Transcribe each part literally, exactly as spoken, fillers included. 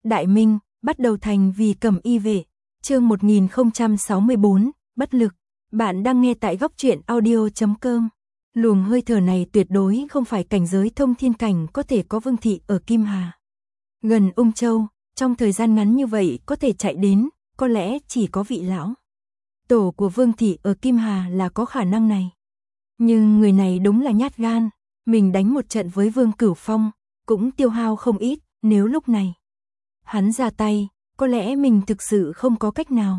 Đại Minh, bắt đầu thành vì Cẩm Y vệ, chương một nghìn không trăm sáu mươi tư, bất lực. Bạn đang nghe tại góc truyện audio chấm com. Luồng hơi thở này tuyệt đối không phải cảnh giới thông thiên cảnh có thể có Vương thị ở Kim Hà. Gần Ung Châu, trong thời gian ngắn như vậy có thể chạy đến, có lẽ chỉ có vị lão tổ của Vương thị ở Kim Hà là có khả năng này. Nhưng người này đúng là nhát gan, mình đánh một trận với Vương Cửu Phong, cũng tiêu hao không ít, nếu lúc này hắn ra tay, có lẽ mình thực sự không có cách nào.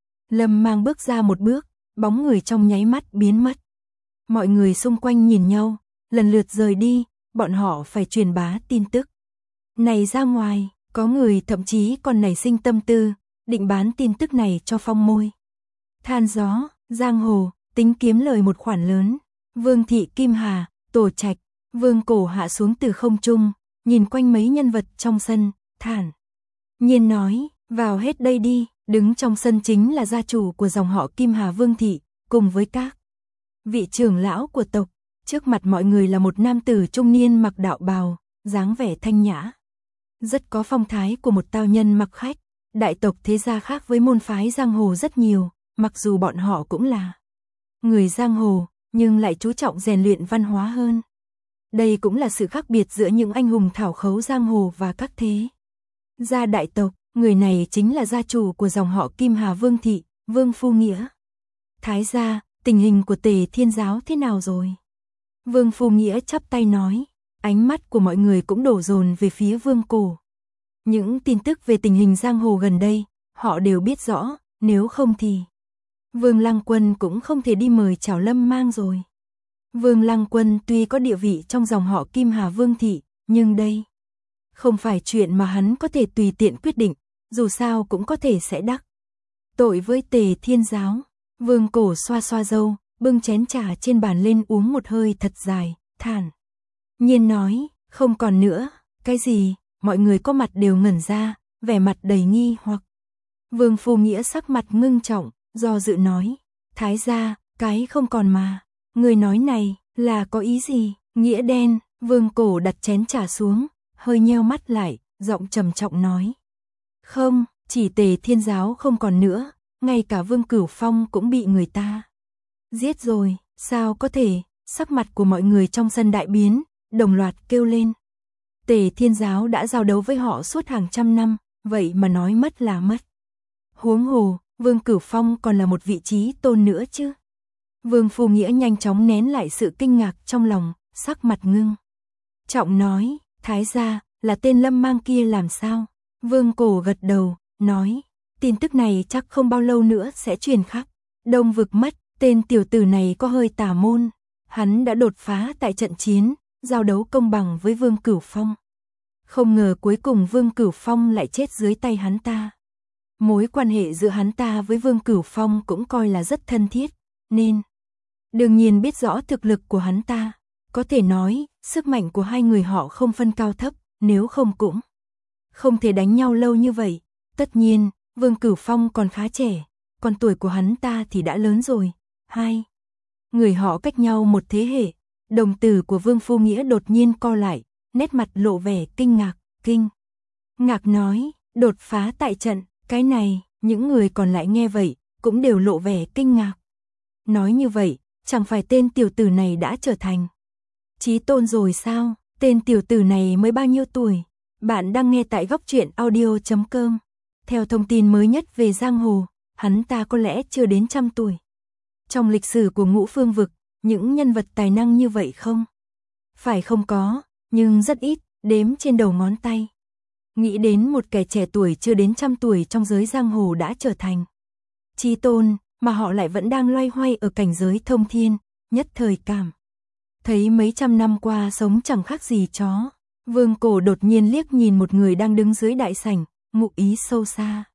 Lâm Mang bước ra một bước, bóng người trong nháy mắt biến mất. Mọi người xung quanh nhìn nhau, lần lượt rời đi, bọn họ phải truyền bá tin tức này ra ngoài, có người thậm chí còn nảy sinh tâm tư, định bán tin tức này cho Phong Môi. Than gió, giang hồ, tính kiếm lời một khoản lớn. Vương thị Kim Hà, Tổ Trạch, Vương Cổ hạ xuống từ không trung, nhìn quanh mấy nhân vật trong sân, thản nhiên nói, vào hết đây đi. Đứng trong sân chính là gia chủ của dòng họ Kim Hà Vương thị, cùng với các vị trưởng lão của tộc. Trước mặt mọi người là một nam tử trung niên mặc đạo bào, dáng vẻ thanh nhã, rất có phong thái của một tao nhân mặc khách. Đại tộc thế gia khác với môn phái giang hồ rất nhiều, mặc dù bọn họ cũng là người giang hồ, nhưng lại chú trọng rèn luyện văn hóa hơn. Đây cũng là sự khác biệt giữa những anh hùng thảo khấu giang hồ và các thế gia đại tộc. Người này chính là gia chủ của dòng họ Kim Hà Vương thị, Vương Phu Nghĩa. Thái gia, tình hình của Tề Thiên giáo thế nào rồi? Vương Phu Nghĩa chắp tay nói, ánh mắt của mọi người cũng đổ dồn về phía Vương Cổ. Những tin tức về tình hình giang hồ gần đây, họ đều biết rõ, nếu không thì Vương Lăng Quân cũng không thể đi mời chào Lâm Mang rồi. Vương Lăng Quân tuy có địa vị trong dòng họ Kim Hà Vương thị, nhưng đây không phải chuyện mà hắn có thể tùy tiện quyết định, dù sao cũng có thể sẽ đắc tội với Tề Thiên giáo. Vương Cổ xoa xoa râu, bưng chén trà trên bàn lên uống một hơi thật dài, thản nhiên nói, không còn nữa. Cái gì? Mọi người có mặt đều ngẩn ra, vẻ mặt đầy nghi hoặc. Vương Phu Nghĩa sắc mặt ngưng trọng, do dự nói, Thái gia, cái không còn mà. Người nói này, là có ý gì? Nghĩa đen. Vương Cổ đặt chén trà xuống, hơi nheo mắt lại, giọng trầm trọng nói, không, chỉ Tề Thiên giáo không còn nữa, ngay cả Vương Cửu Phong cũng bị người ta giết rồi. Sao có thể? Sắc mặt của mọi người trong sân đại biến, đồng loạt kêu lên. Tề Thiên giáo đã giao đấu với họ suốt hàng trăm năm, vậy mà nói mất là mất. Huống hồ, Vương Cửu Phong còn là một vị trí tôn nữa chứ. Vương Phu Nghĩa nhanh chóng nén lại sự kinh ngạc trong lòng, sắc mặt ngưng trọng nói, Thái gia, là tên Lâm Mang kia làm sao? Vương Cổ gật đầu, nói, tin tức này chắc không bao lâu nữa sẽ truyền khắp Đông vực mất. Tên tiểu tử này có hơi tà môn, hắn đã đột phá tại trận chiến, giao đấu công bằng với Vương Cửu Phong. Không ngờ cuối cùng Vương Cửu Phong lại chết dưới tay hắn ta. Mối quan hệ giữa hắn ta với Vương Cửu Phong cũng coi là rất thân thiết, nên đương nhiên biết rõ thực lực của hắn ta. Có thể nói, sức mạnh của hai người họ không phân cao thấp, nếu không cũng không thể đánh nhau lâu như vậy. Tất nhiên, Vương Cửu Phong còn khá trẻ, còn tuổi của hắn ta thì đã lớn rồi. Hai người họ cách nhau một thế hệ. Đồng tử của Vương Phu Nghĩa đột nhiên co lại, nét mặt lộ vẻ kinh ngạc, kinh ngạc nói, đột phá tại trận, cái này. Những người còn lại nghe vậy, cũng đều lộ vẻ kinh ngạc. Nói như vậy, chẳng phải tên tiểu tử này đã trở thành chí tôn rồi sao? Tên tiểu tử này mới bao nhiêu tuổi? Bạn đang nghe tại góc truyện audio chấm com. Theo thông tin mới nhất về giang hồ, hắn ta có lẽ chưa đến trăm tuổi. Trong lịch sử của Ngũ Phương vực, những nhân vật tài năng như vậy không phải không có, nhưng rất ít, đếm trên đầu ngón tay. Nghĩ đến một kẻ trẻ tuổi chưa đến trăm tuổi trong giới giang hồ đã trở thành chí tôn, mà họ lại vẫn đang loay hoay ở cảnh giới thông thiên, nhất thời cảm thấy mấy trăm năm qua sống chẳng khác gì chó. Vương Cổ đột nhiên liếc nhìn một người đang đứng dưới đại sảnh, ngụ ý sâu xa.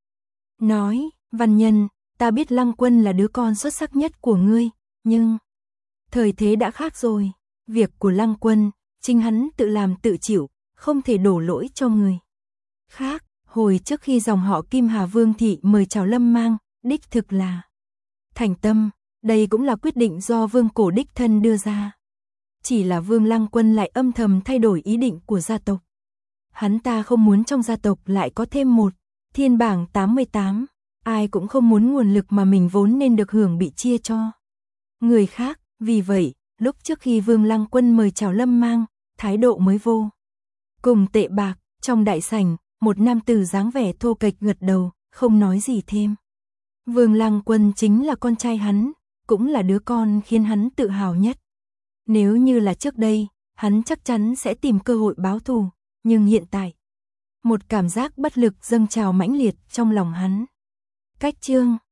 Nói, Văn Nhân, ta biết Lăng Quân là đứa con xuất sắc nhất của ngươi, nhưng thời thế đã khác rồi. Việc của Lăng Quân, chính hắn tự làm tự chịu, không thể đổ lỗi cho người khác. Hồi trước khi dòng họ Kim Hà Vương thị mời chào Lâm Mang, đích thực là thành tâm, đây cũng là quyết định do Vương Cổ đích thân đưa ra. Chỉ là Vương Lăng Quân lại âm thầm thay đổi ý định của gia tộc. Hắn ta không muốn trong gia tộc lại có thêm một thiên bảng tám mươi tám, ai cũng không muốn nguồn lực mà mình vốn nên được hưởng bị chia cho người khác, vì vậy, lúc trước khi Vương Lăng Quân mời chào Lâm Mang, thái độ mới vô cùng tệ bạc. Trong đại sảnh, một nam tử dáng vẻ thô kệch gật đầu, không nói gì thêm. Vương Lăng Quân chính là con trai hắn, cũng là đứa con khiến hắn tự hào nhất. Nếu như là trước đây, hắn chắc chắn sẽ tìm cơ hội báo thù, nhưng hiện tại, một cảm giác bất lực dâng trào mãnh liệt trong lòng hắn. Cách chương